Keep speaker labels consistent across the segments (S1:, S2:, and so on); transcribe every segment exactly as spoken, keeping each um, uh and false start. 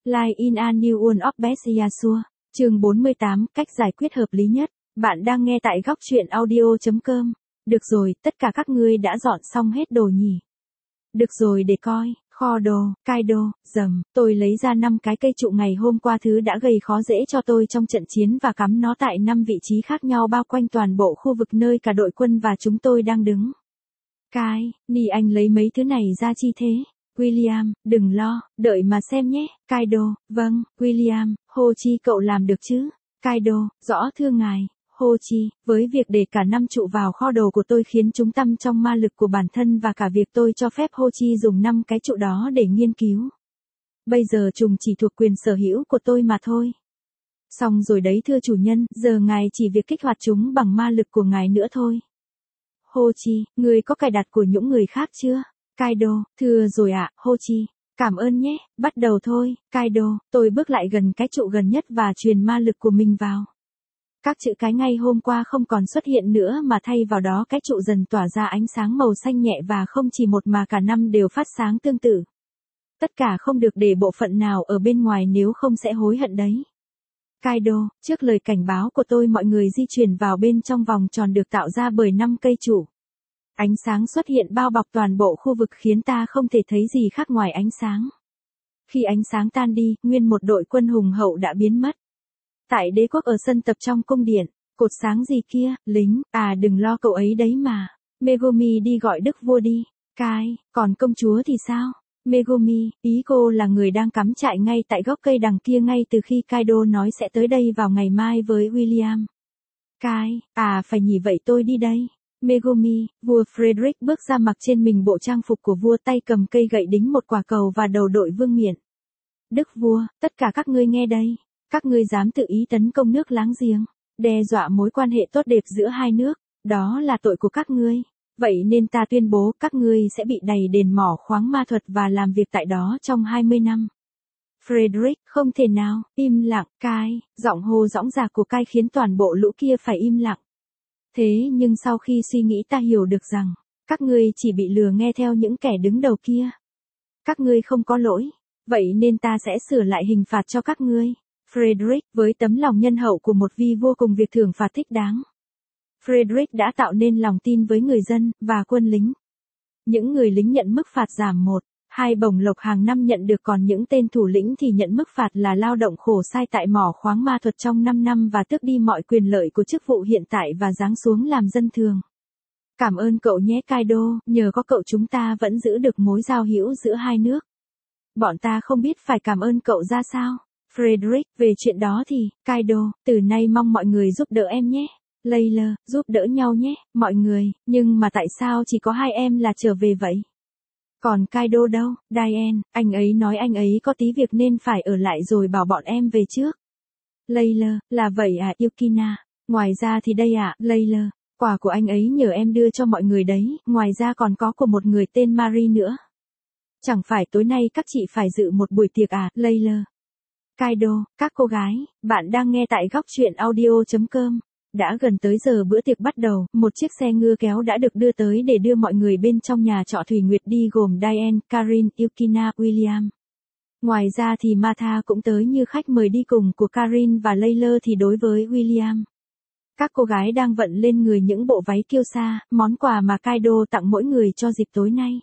S1: Line in a new one of best Yasua. Chương bốn mươi tám, cách giải quyết hợp lý nhất. Bạn đang nghe tại góc truyện audio chấm com. Được rồi, tất cả các ngươi đã dọn xong hết đồ nhỉ? Được rồi, để coi. Kho đồ, Kaido, dầm, tôi lấy ra năm cái cây trụ ngày hôm qua thứ đã gây khó dễ cho tôi trong trận chiến và cắm nó tại năm vị trí khác nhau bao quanh toàn bộ khu vực nơi cả đội quân và chúng tôi đang đứng. Kai, Ni anh lấy mấy thứ này ra chi thế? William, đừng lo, đợi mà xem nhé. Kaido, vâng, William, Hochi cậu làm được chứ? Kaido, rõ thưa ngài. Hochi, với việc để cả năm trụ vào kho đồ của tôi khiến chúng tăng trong ma lực của bản thân và cả việc tôi cho phép Hochi dùng năm cái trụ đó để nghiên cứu. Bây giờ chúng chỉ thuộc quyền sở hữu của tôi mà thôi. Xong rồi đấy thưa chủ nhân, giờ ngài chỉ việc kích hoạt chúng bằng ma lực của ngài nữa thôi. Hochi, người có cài đặt của những người khác chưa? Kaido, thưa rồi ạ, Hochi. Cảm ơn nhé, bắt đầu thôi. Kaido, tôi bước lại gần cái trụ gần nhất và truyền ma lực của mình vào. Các chữ cái ngay hôm qua không còn xuất hiện nữa mà thay vào đó cái trụ dần tỏa ra ánh sáng màu xanh nhẹ và không chỉ một mà cả năm đều phát sáng tương tự. Tất cả không được để bộ phận nào ở bên ngoài nếu không sẽ hối hận đấy. Kaido, trước lời cảnh báo của tôi mọi người di chuyển vào bên trong vòng tròn được tạo ra bởi năm cây trụ. Ánh sáng xuất hiện bao bọc toàn bộ khu vực khiến ta không thể thấy gì khác ngoài ánh sáng. Khi ánh sáng tan đi, nguyên một đội quân hùng hậu đã biến mất. Tại đế quốc ở sân tập trong cung điện, cột sáng gì kia, lính, à đừng lo cậu ấy đấy mà. Megumi đi gọi đức vua đi. Kai, còn công chúa thì sao? Megumi, ý cô là người đang cắm trại ngay tại gốc cây đằng kia ngay từ khi Kaido nói sẽ tới đây vào ngày mai với William. Kai, à phải nhỉ vậy tôi đi đây. Megumi, vua Frederick bước ra mặc trên mình bộ trang phục của vua tay cầm cây gậy đính một quả cầu và đầu đội vương miện. Đức vua, tất cả các ngươi nghe đây. Các ngươi dám tự ý tấn công nước láng giềng, đe dọa mối quan hệ tốt đẹp giữa hai nước, đó là tội của các ngươi. Vậy nên ta tuyên bố các ngươi sẽ bị đày đền mỏ khoáng ma thuật và làm việc tại đó trong hai mươi năm. Frederick, không thể nào, im lặng, Kai, giọng hô dõng dạc của Kai khiến toàn bộ lũ kia phải im lặng. Thế nhưng sau khi suy nghĩ ta hiểu được rằng, các ngươi chỉ bị lừa nghe theo những kẻ đứng đầu kia. Các ngươi không có lỗi, vậy nên ta sẽ sửa lại hình phạt cho các ngươi. Frederick, với tấm lòng nhân hậu của một vị vua cùng việc thưởng phạt thích đáng. Frederick đã tạo nên lòng tin với người dân, và quân lính. Những người lính nhận mức phạt giảm một, hai bổng lộc hàng năm nhận được còn những tên thủ lĩnh thì nhận mức phạt là lao động khổ sai tại mỏ khoáng ma thuật trong năm năm và tước đi mọi quyền lợi của chức vụ hiện tại và giáng xuống làm dân thường. Cảm ơn cậu nhé Kaido, nhờ có cậu chúng ta vẫn giữ được mối giao hữu giữa hai nước. Bọn ta không biết phải cảm ơn cậu ra sao. Frederick, về chuyện đó thì, Kaido, từ nay mong mọi người giúp đỡ em nhé. Layla, giúp đỡ nhau nhé, mọi người, nhưng mà tại sao chỉ có hai em là trở về vậy? Còn Kaido đâu? Diane, anh ấy nói anh ấy có tí việc nên phải ở lại rồi bảo bọn em về trước. Layla, là vậy à Yukina? Ngoài ra thì đây ạ, à, Layla, quà của anh ấy nhờ em đưa cho mọi người đấy, ngoài ra còn có của một người tên Marie nữa. Chẳng phải tối nay các chị phải dự một buổi tiệc à, Layla? Kaido, các cô gái, bạn đang nghe tại góc truyện audio chấm com. Đã gần tới giờ bữa tiệc bắt đầu, một chiếc xe ngựa kéo đã được đưa tới để đưa mọi người bên trong nhà trọ Thủy Nguyệt đi gồm Diane, Karin, Yukina, William. Ngoài ra thì Martha cũng tới như khách mời đi cùng của Karin và Layla thì đối với William. Các cô gái đang vận lên người những bộ váy kiêu sa, món quà mà Kaido tặng mỗi người cho dịp tối nay.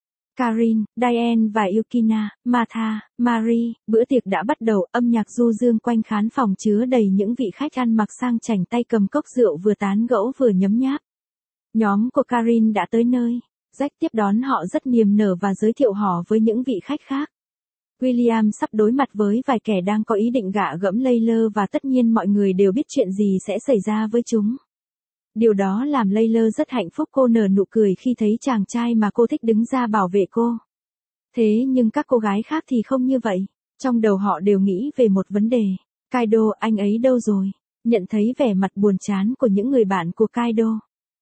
S1: Karin, Diane và Yukina, Martha, Marie, bữa tiệc đã bắt đầu, âm nhạc du dương quanh khán phòng chứa đầy những vị khách ăn mặc sang chảnh tay cầm cốc rượu vừa tán gẫu vừa nhấm nháp. Nhóm của Karin đã tới nơi, Jack tiếp đón họ rất niềm nở và giới thiệu họ với những vị khách khác. William sắp đối mặt với vài kẻ đang có ý định gạ gẫm Layla và tất nhiên mọi người đều biết chuyện gì sẽ xảy ra với chúng. Điều đó làm Layla rất hạnh phúc, cô nở nụ cười khi thấy chàng trai mà cô thích đứng ra bảo vệ cô. Thế nhưng các cô gái khác thì không như vậy. Trong đầu họ đều nghĩ về một vấn đề. Kaido, anh ấy đâu rồi? Nhận thấy vẻ mặt buồn chán của những người bạn của Kaido,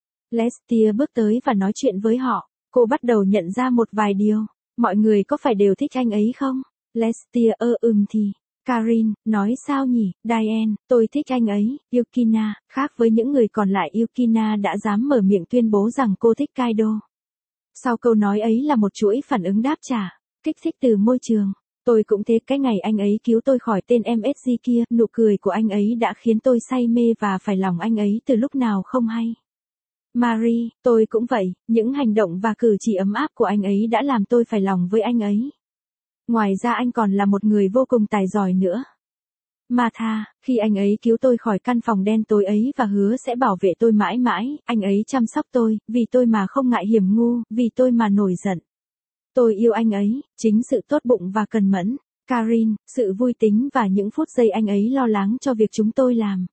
S1: Lestia bước tới và nói chuyện với họ. Cô bắt đầu nhận ra một vài điều. Mọi người có phải đều thích anh ấy không? Lestia ơ ừm thì. Karin, nói sao nhỉ? Diane, tôi thích anh ấy. Yukina, khác với những người còn lại Yukina đã dám mở miệng tuyên bố rằng cô thích Kaido. Sau câu nói ấy là một chuỗi phản ứng đáp trả, kích thích từ môi trường. Tôi cũng thế, cái ngày anh ấy cứu tôi khỏi tên em ét giê kia, nụ cười của anh ấy đã khiến tôi say mê và phải lòng anh ấy từ lúc nào không hay. Marie, tôi cũng vậy, những hành động và cử chỉ ấm áp của anh ấy đã làm tôi phải lòng với anh ấy. Ngoài ra anh còn là một người vô cùng tài giỏi nữa. Martha, khi anh ấy cứu tôi khỏi căn phòng đen tối ấy và hứa sẽ bảo vệ tôi mãi mãi, anh ấy chăm sóc tôi, vì tôi mà không ngại hiểm ngu, vì tôi mà nổi giận. Tôi yêu anh ấy, chính sự tốt bụng và cần mẫn. Karin, sự vui tính và những phút giây anh ấy lo lắng cho việc chúng tôi làm.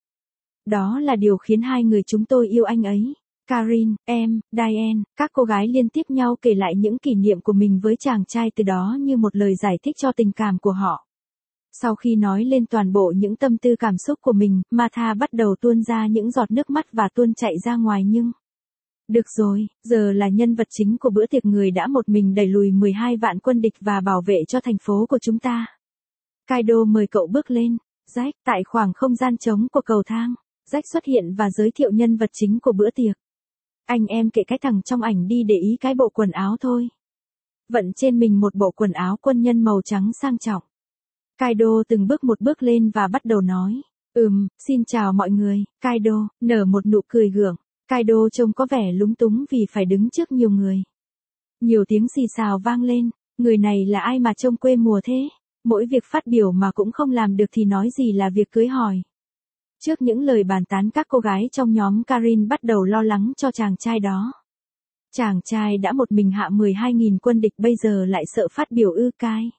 S1: Đó là điều khiến hai người chúng tôi yêu anh ấy. Karin, em, Diane, các cô gái liên tiếp nhau kể lại những kỷ niệm của mình với chàng trai từ đó như một lời giải thích cho tình cảm của họ. Sau khi nói lên toàn bộ những tâm tư cảm xúc của mình, Martha bắt đầu tuôn ra những giọt nước mắt và tuôn chạy ra ngoài nhưng... Được rồi, giờ là nhân vật chính của bữa tiệc, người đã một mình đẩy lùi mười hai vạn quân địch và bảo vệ cho thành phố của chúng ta. Kaido mời cậu bước lên. Jack, tại khoảng không gian trống của cầu thang, Jack xuất hiện và giới thiệu nhân vật chính của bữa tiệc. Anh em kệ cái thằng trong ảnh đi để ý cái bộ quần áo thôi. Vận trên mình một bộ quần áo quân nhân màu trắng sang trọng. Kaido từng bước một bước lên và bắt đầu nói. Ừm, xin chào mọi người. Kaido nở một nụ cười gượng. Kaido trông có vẻ lúng túng vì phải đứng trước nhiều người. Nhiều tiếng xì xào vang lên. Người này là ai mà trông quê mùa thế? Mỗi việc phát biểu mà cũng không làm được thì nói gì là việc cưới hỏi. Trước những lời bàn tán, các cô gái trong nhóm Karin bắt đầu lo lắng cho chàng trai đó. Chàng trai đã một mình hạ mười hai nghìn quân địch, bây giờ lại sợ phát biểu ư? Kai.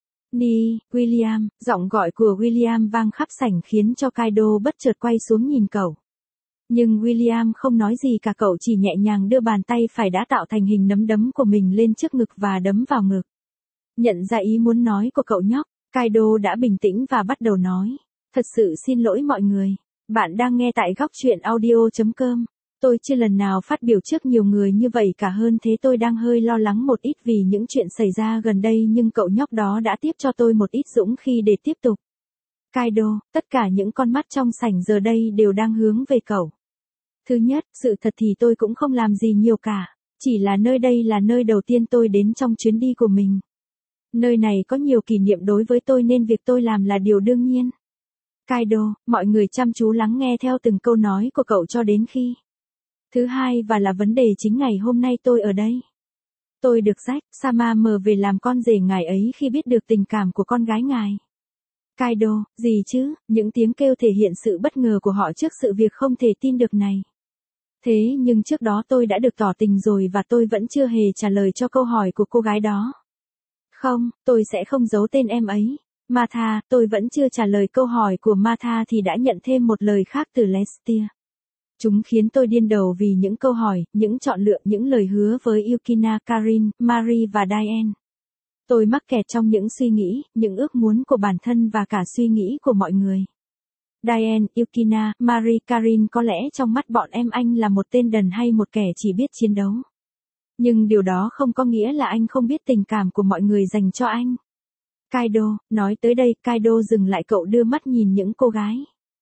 S1: Ni, William, giọng gọi của William vang khắp sảnh khiến cho Kaido bất chợt quay xuống nhìn cậu. Nhưng William không nói gì cả, cậu chỉ nhẹ nhàng đưa bàn tay phải đã tạo thành hình nắm đấm của mình lên trước ngực và đấm vào ngực. Nhận ra ý muốn nói của cậu nhóc, Kaido đã bình tĩnh và bắt đầu nói. Thật sự xin lỗi mọi người. Bạn đang nghe tại góc truyện audio chấm com. Tôi chưa lần nào phát biểu trước nhiều người như vậy cả, hơn thế tôi đang hơi lo lắng một ít vì những chuyện xảy ra gần đây, nhưng cậu nhóc đó đã tiếp cho tôi một ít dũng khí để tiếp tục. Kaido, tất cả những con mắt trong sảnh giờ đây đều đang hướng về cậu. Thứ nhất, sự thật thì tôi cũng không làm gì nhiều cả. Chỉ là nơi đây là nơi đầu tiên tôi đến trong chuyến đi của mình. Nơi này có nhiều kỷ niệm đối với tôi nên việc tôi làm là điều đương nhiên. Kaido, mọi người chăm chú lắng nghe theo từng câu nói của cậu cho đến khi. Thứ hai và là vấn đề chính, ngày hôm nay tôi ở đây. Tôi được Jack, Sama mời về làm con rể ngài ấy khi biết được tình cảm của con gái ngài. Kaido, gì chứ? Những tiếng kêu thể hiện sự bất ngờ của họ trước sự việc không thể tin được này. Thế nhưng trước đó tôi đã được tỏ tình rồi và tôi vẫn chưa hề trả lời cho câu hỏi của cô gái đó. Không, tôi sẽ không giấu tên em ấy. Martha, tôi vẫn chưa trả lời câu hỏi của Martha thì đã nhận thêm một lời khác từ Lestia. Chúng khiến tôi điên đầu vì những câu hỏi, những chọn lựa, những lời hứa với Yukina, Karin, Marie và Diane. Tôi mắc kẹt trong những suy nghĩ, những ước muốn của bản thân và cả suy nghĩ của mọi người. Diane, Yukina, Marie, Karin, có lẽ trong mắt bọn em anh là một tên đần hay một kẻ chỉ biết chiến đấu. Nhưng điều đó không có nghĩa là anh không biết tình cảm của mọi người dành cho anh. Kaido, nói tới đây, Kaido dừng lại, cậu đưa mắt nhìn những cô gái.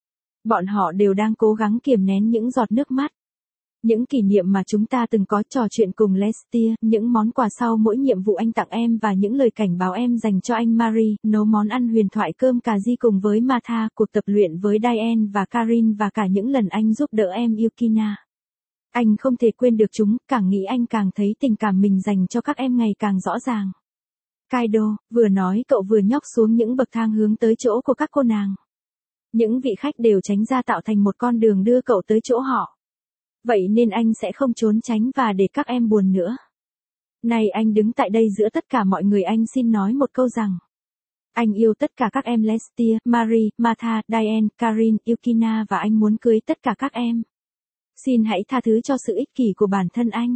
S1: Bọn họ đều đang cố gắng kiềm nén những giọt nước mắt. Những kỷ niệm mà chúng ta từng có, trò chuyện cùng Lestia, những món quà sau mỗi nhiệm vụ anh tặng em và những lời cảnh báo em dành cho anh Marie, nấu món ăn huyền thoại cơm cà ri cùng với Martha, cuộc tập luyện với Diane và Karin và cả những lần anh giúp đỡ em Yukina. Anh không thể quên được chúng, càng nghĩ anh càng thấy tình cảm mình dành cho các em ngày càng rõ ràng. Kaido, vừa nói cậu vừa nhóc xuống những bậc thang hướng tới chỗ của các cô nàng. Những vị khách đều tránh ra tạo thành một con đường đưa cậu tới chỗ họ. Vậy nên anh sẽ không trốn tránh và để các em buồn nữa. Này, anh đứng tại đây giữa tất cả mọi người, anh xin nói một câu rằng. Anh yêu tất cả các em Lestia, Marie, Martha, Diane, Karin, Yukina và anh muốn cưới tất cả các em. Xin hãy tha thứ cho sự ích kỷ của bản thân anh.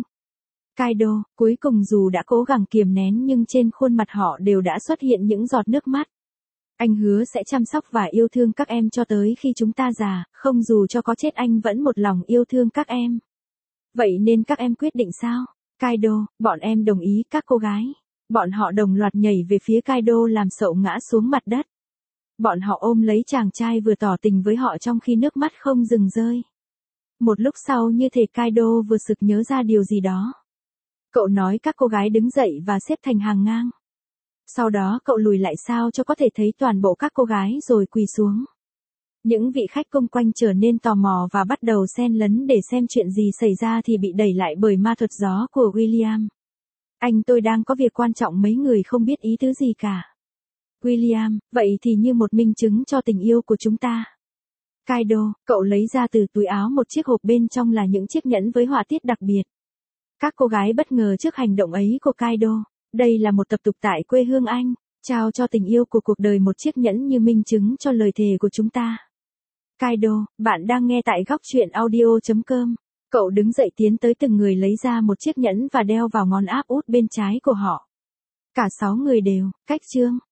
S1: Kaido, cuối cùng dù đã cố gắng kiềm nén nhưng trên khuôn mặt họ đều đã xuất hiện những giọt nước mắt. Anh hứa sẽ chăm sóc và yêu thương các em cho tới khi chúng ta già, không dù cho có chết anh vẫn một lòng yêu thương các em. Vậy nên các em quyết định sao? Kaido, bọn em đồng ý. Các cô gái. Bọn họ đồng loạt nhảy về phía Kaido làm cậu ngã xuống mặt đất. Bọn họ ôm lấy chàng trai vừa tỏ tình với họ trong khi nước mắt không dừng rơi. Một lúc sau như thể Kaido vừa sực nhớ ra điều gì đó. Cậu nói các cô gái đứng dậy và xếp thành hàng ngang. Sau đó cậu lùi lại sao cho có thể thấy toàn bộ các cô gái rồi quỳ xuống. Những vị khách xung quanh trở nên tò mò và bắt đầu xen lấn để xem chuyện gì xảy ra thì bị đẩy lại bởi ma thuật gió của William. Anh tôi đang có việc quan trọng, mấy người không biết ý tứ gì cả. William, vậy thì như một minh chứng cho tình yêu của chúng ta. Kaido, cậu lấy ra từ túi áo một chiếc hộp, bên trong là những chiếc nhẫn với họa tiết đặc biệt. Các cô gái bất ngờ trước hành động ấy của Kaido. Đây là một tập tục tại quê hương anh, trao cho tình yêu của cuộc đời một chiếc nhẫn như minh chứng cho lời thề của chúng ta. Kaido, bạn đang nghe tại góc truyện audio chấm com. Cậu đứng dậy tiến tới từng người lấy ra một chiếc nhẫn và đeo vào ngón áp út bên trái của họ. Cả sáu người đều, cách chương.